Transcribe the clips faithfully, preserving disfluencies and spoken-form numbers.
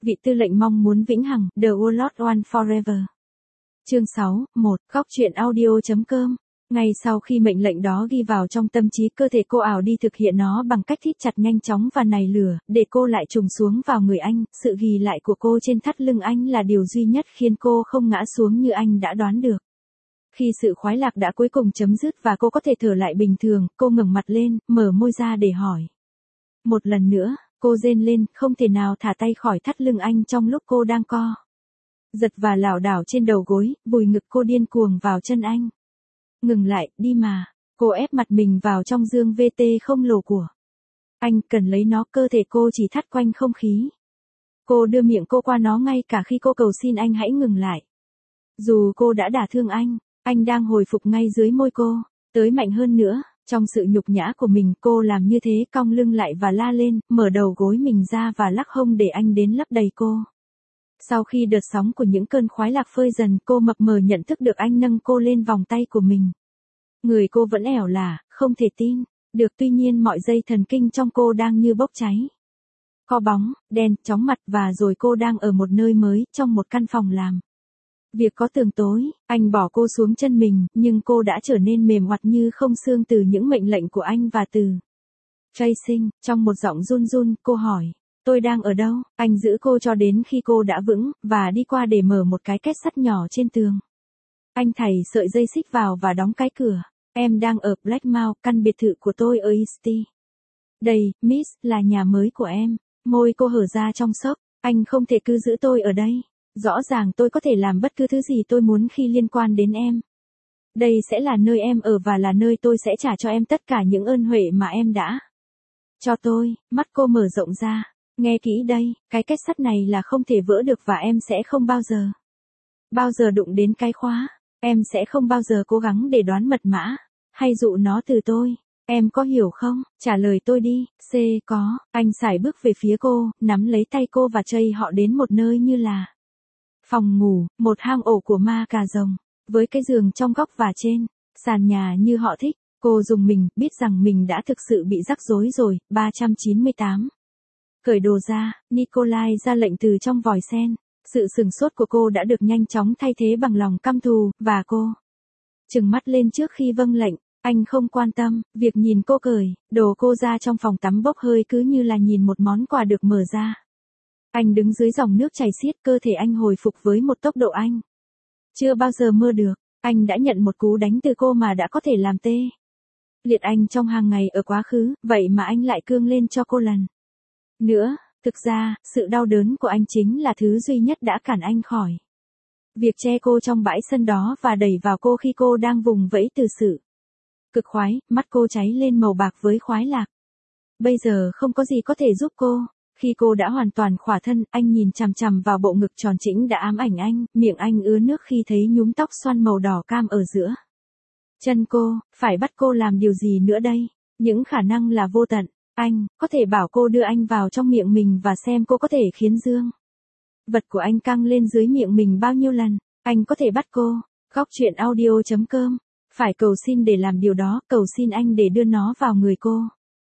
Vị tư lệnh mong muốn vĩnh hằng, The Warlord One Forever. Chương sáu, một, góc truyện audio.com. Ngay sau khi mệnh lệnh đó ghi vào trong tâm trí, cơ thể cô ảo đi thực hiện nó bằng cách thít chặt nhanh chóng và nảy lửa, để cô lại trùng xuống vào người anh. Sự ghi lại của cô trên thắt lưng anh là điều duy nhất khiến cô không ngã xuống như anh đã đoán được. Khi sự khoái lạc đã cuối cùng chấm dứt và cô có thể thở lại bình thường, cô ngẩng mặt lên, mở môi ra để hỏi. Một lần nữa, cô rên lên, không thể nào thả tay khỏi thắt lưng anh trong lúc cô đang co giật và lảo đảo trên đầu gối, vùi ngực cô điên cuồng vào chân anh. Ngừng lại, đi mà. Cô ép mặt mình vào trong dương vê tê không lồ của anh, cần lấy nó, cơ thể cô chỉ thắt quanh không khí. Cô đưa miệng cô qua nó ngay cả khi cô cầu xin anh hãy ngừng lại. Dù cô đã đả thương anh, anh đang hồi phục ngay dưới môi cô, tới mạnh hơn nữa. Trong sự nhục nhã của mình, cô làm như thế, cong lưng lại và la lên, mở đầu gối mình ra và lắc hông để anh đến lấp đầy cô. Sau khi đợt sóng của những cơn khoái lạc phơi dần, cô mập mờ nhận thức được anh nâng cô lên vòng tay của mình. Người cô vẫn ẻo lả, không thể tin được, tuy nhiên mọi dây thần kinh trong cô đang như bốc cháy. Kho bóng, đen, chóng mặt, và rồi cô đang ở một nơi mới, trong một căn phòng làm việc có tường tối. Anh bỏ cô xuống chân mình, nhưng cô đã trở nên mềm oặt như không xương từ những mệnh lệnh của anh và từ Tracing. Trong một giọng run run, cô hỏi, tôi đang ở đâu? Anh giữ cô cho đến khi cô đã vững, và đi qua để mở một cái két sắt nhỏ trên tường. Anh thảy sợi dây xích vào và đóng cái cửa. Em đang ở Blackmount, căn biệt thự của tôi ở Easty. Đây, Miss, là nhà mới của em. Môi cô hở ra trong sốc. Anh không thể cứ giữ tôi ở đây. Rõ ràng tôi có thể làm bất cứ thứ gì tôi muốn khi liên quan đến em. Đây sẽ là nơi em ở và là nơi tôi sẽ trả cho em tất cả những ơn huệ mà em đã cho tôi. Mắt cô mở rộng ra. Nghe kỹ đây, cái két sắt này là không thể vỡ được và em sẽ không bao giờ, bao giờ đụng đến cái khóa. Em sẽ không bao giờ cố gắng để đoán mật mã, hay dụ nó từ tôi. Em có hiểu không? Trả lời tôi đi. C. Có. Anh sải bước về phía cô, nắm lấy tay cô và chây họ đến một nơi như là phòng ngủ, một hang ổ của ma cà rồng, với cái giường trong góc và trên sàn nhà như họ thích. Cô rùng mình, biết rằng mình đã thực sự bị rắc rối rồi. ba trăm chín mươi tám. Cởi đồ ra, Nikolai ra lệnh từ trong vòi sen. Sự sửng sốt của cô đã được nhanh chóng thay thế bằng lòng căm thù, và cô trừng mắt lên trước khi vâng lệnh. Anh không quan tâm việc nhìn cô cởi đồ cô ra trong phòng tắm bốc hơi, cứ như là nhìn một món quà được mở ra. Anh đứng dưới dòng nước chảy xiết, cơ thể anh hồi phục với một tốc độ anh chưa bao giờ mơ được. Anh đã nhận một cú đánh từ cô mà đã có thể làm tê liệt anh trong hàng ngày ở quá khứ, vậy mà anh lại cương lên cho cô lần nữa. Thực ra, sự đau đớn của anh chính là thứ duy nhất đã cản anh khỏi việc che cô trong bãi sân đó và đẩy vào cô khi cô đang vùng vẫy từ sự cực khoái. Mắt cô cháy lên màu bạc với khoái lạc. Bây giờ không có gì có thể giúp cô. Khi cô đã hoàn toàn khỏa thân, anh nhìn chằm chằm vào bộ ngực tròn trĩnh đã ám ảnh anh, miệng anh ứa nước khi thấy nhúm tóc xoăn màu đỏ cam ở giữa chân cô. Phải bắt cô làm điều gì nữa đây? Những khả năng là vô tận. Anh có thể bảo cô đưa anh vào trong miệng mình và xem cô có thể khiến dương vật của anh căng lên dưới miệng mình bao nhiêu lần. Anh có thể bắt cô. Góc truyện audio.com. Phải cầu xin để làm điều đó, cầu xin anh để đưa nó vào người cô.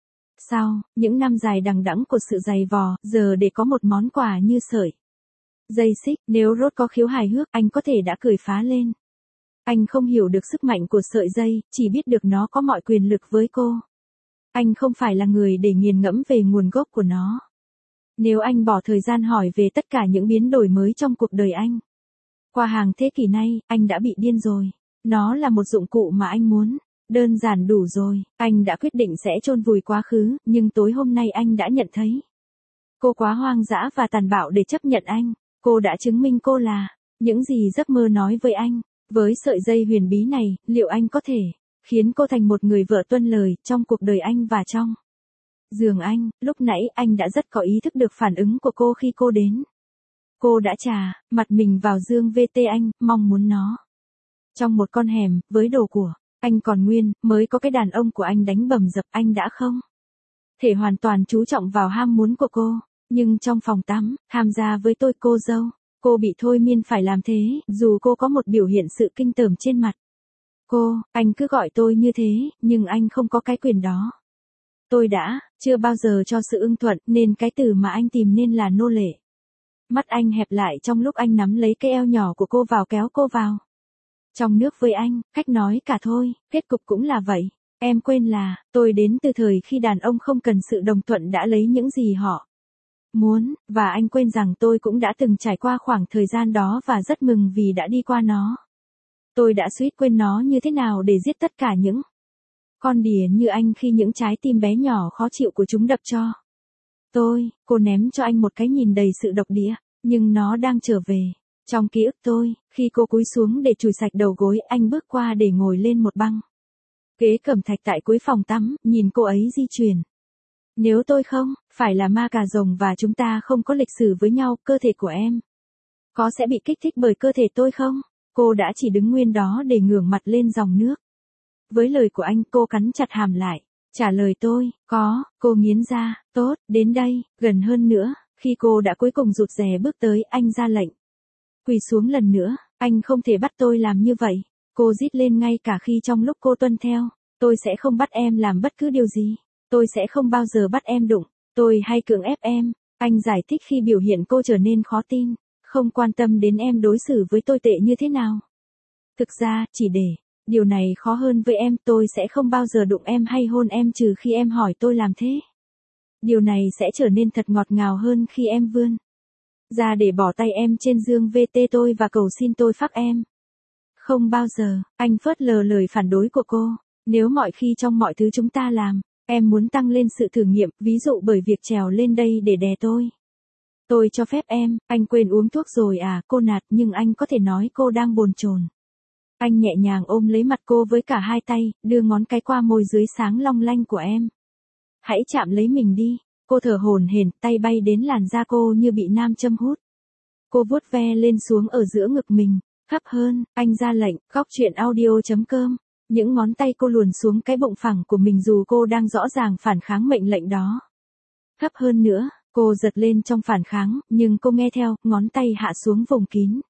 Sau những năm dài đằng đẵng của sự dày vò, giờ để có một món quà như sợi dây xích, nếu Rốt có khiếu hài hước, anh có thể đã cười phá lên. Anh không hiểu được sức mạnh của sợi dây, chỉ biết được nó có mọi quyền lực với cô. Anh không phải là người để nghiền ngẫm về nguồn gốc của nó. Nếu anh bỏ thời gian hỏi về tất cả những biến đổi mới trong cuộc đời anh qua hàng thế kỷ nay, anh đã bị điên rồi. Nó là một dụng cụ mà anh muốn. Đơn giản đủ rồi. Anh đã quyết định sẽ chôn vùi quá khứ, nhưng tối hôm nay anh đã nhận thấy cô quá hoang dã và tàn bạo để chấp nhận anh. Cô đã chứng minh cô là những gì giấc mơ nói với anh. Với sợi dây huyền bí này, liệu anh có thể khiến cô thành một người vợ tuân lời trong cuộc đời anh và trong giường anh? Lúc nãy anh đã rất có ý thức được phản ứng của cô khi cô đến. Cô đã chà mặt mình vào dương vê tê anh, mong muốn nó trong một con hẻm, với đồ của anh còn nguyên, mới có cái đàn ông của anh đánh bầm dập. Anh đã không thể hoàn toàn chú trọng vào ham muốn của cô. Nhưng trong phòng tắm, tham gia với tôi cô dâu, cô bị thôi miên phải làm thế, dù cô có một biểu hiện sự kinh tởm trên mặt. Cô, anh cứ gọi tôi như thế, nhưng anh không có cái quyền đó. Tôi đã chưa bao giờ cho sự ưng thuận, nên cái từ mà anh tìm nên là nô lệ. Mắt anh hẹp lại trong lúc anh nắm lấy cái eo nhỏ của cô vào kéo cô vào. Trong nước với anh, cách nói cả thôi, kết cục cũng là vậy. Em quên là, tôi đến từ thời khi đàn ông không cần sự đồng thuận đã lấy những gì họ muốn, và anh quên rằng tôi cũng đã từng trải qua khoảng thời gian đó và rất mừng vì đã đi qua nó. Tôi đã suýt quên nó như thế nào để giết tất cả những con đỉa như anh khi những trái tim bé nhỏ khó chịu của chúng đập cho tôi. Cô ném cho anh một cái nhìn đầy sự độc địa, nhưng nó đang trở về trong ký ức tôi. Khi cô cúi xuống để chùi sạch đầu gối, anh bước qua để ngồi lên một băng ghế cẩm thạch tại cuối phòng tắm, nhìn cô ấy di chuyển. Nếu tôi không phải là ma cà rồng và chúng ta không có lịch sử với nhau, cơ thể của em có sẽ bị kích thích bởi cơ thể tôi không? Cô đã chỉ đứng nguyên đó để ngửa mặt lên dòng nước. Với lời của anh, cô cắn chặt hàm lại. Trả lời tôi, có. Cô nghiến ra. Tốt, đến đây, gần hơn nữa. Khi cô đã cuối cùng rụt rè bước tới, anh ra lệnh. Quỳ xuống lần nữa. Anh không thể bắt tôi làm như vậy. Cô rít lên ngay cả khi trong lúc cô tuân theo. Tôi sẽ không bắt em làm bất cứ điều gì. Tôi sẽ không bao giờ bắt em đụng. Tôi hay cưỡng ép em. Anh giải thích khi biểu hiện cô trở nên khó tin. Không quan tâm đến em đối xử với tôi tệ như thế nào. Thực ra, chỉ để điều này khó hơn với em, tôi sẽ không bao giờ đụng em hay hôn em trừ khi em hỏi tôi làm thế. Điều này sẽ trở nên thật ngọt ngào hơn khi em vươn ra để bỏ tay em trên giường vê tê tôi và cầu xin tôi phác em. Không bao giờ. Anh phớt lờ lời phản đối của cô. Nếu mọi khi trong mọi thứ chúng ta làm, em muốn tăng lên sự thử nghiệm, ví dụ bởi việc trèo lên đây để đè tôi. Tôi cho phép em. Anh quên uống thuốc rồi à? Cô nạt, nhưng anh có thể nói cô đang bồn chồn. Anh nhẹ nhàng ôm lấy mặt cô với cả hai tay, đưa ngón cái qua môi dưới sáng long lanh của em. Hãy chạm lấy mình đi. Cô thở hổn hển, tay bay đến làn da cô như bị nam châm hút. Cô vuốt ve lên xuống ở giữa ngực mình. Thấp hơn, anh ra lệnh. Góc truyện audio chấm com. Những ngón tay cô luồn xuống cái bụng phẳng của mình dù cô đang rõ ràng phản kháng mệnh lệnh đó. Thấp hơn nữa, cô giật lên trong phản kháng, nhưng cô nghe theo, ngón tay hạ xuống vùng kín.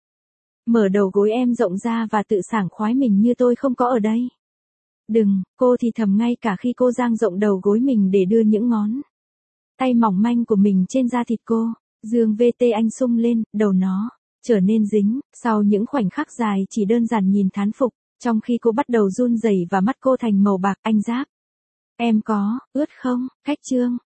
Mở đầu gối em rộng ra và tự sảng khoái mình như tôi không có ở đây. Đừng, cô thì thầm ngay cả khi cô dang rộng đầu gối mình để đưa những ngón tay mỏng manh của mình trên da thịt cô. Giường vê tê anh sung lên, đầu nó trở nên dính, sau những khoảnh khắc dài chỉ đơn giản nhìn thán phục, trong khi cô bắt đầu run rẩy và mắt cô thành màu bạc. Anh giáp. Em có ướt không? Cách chương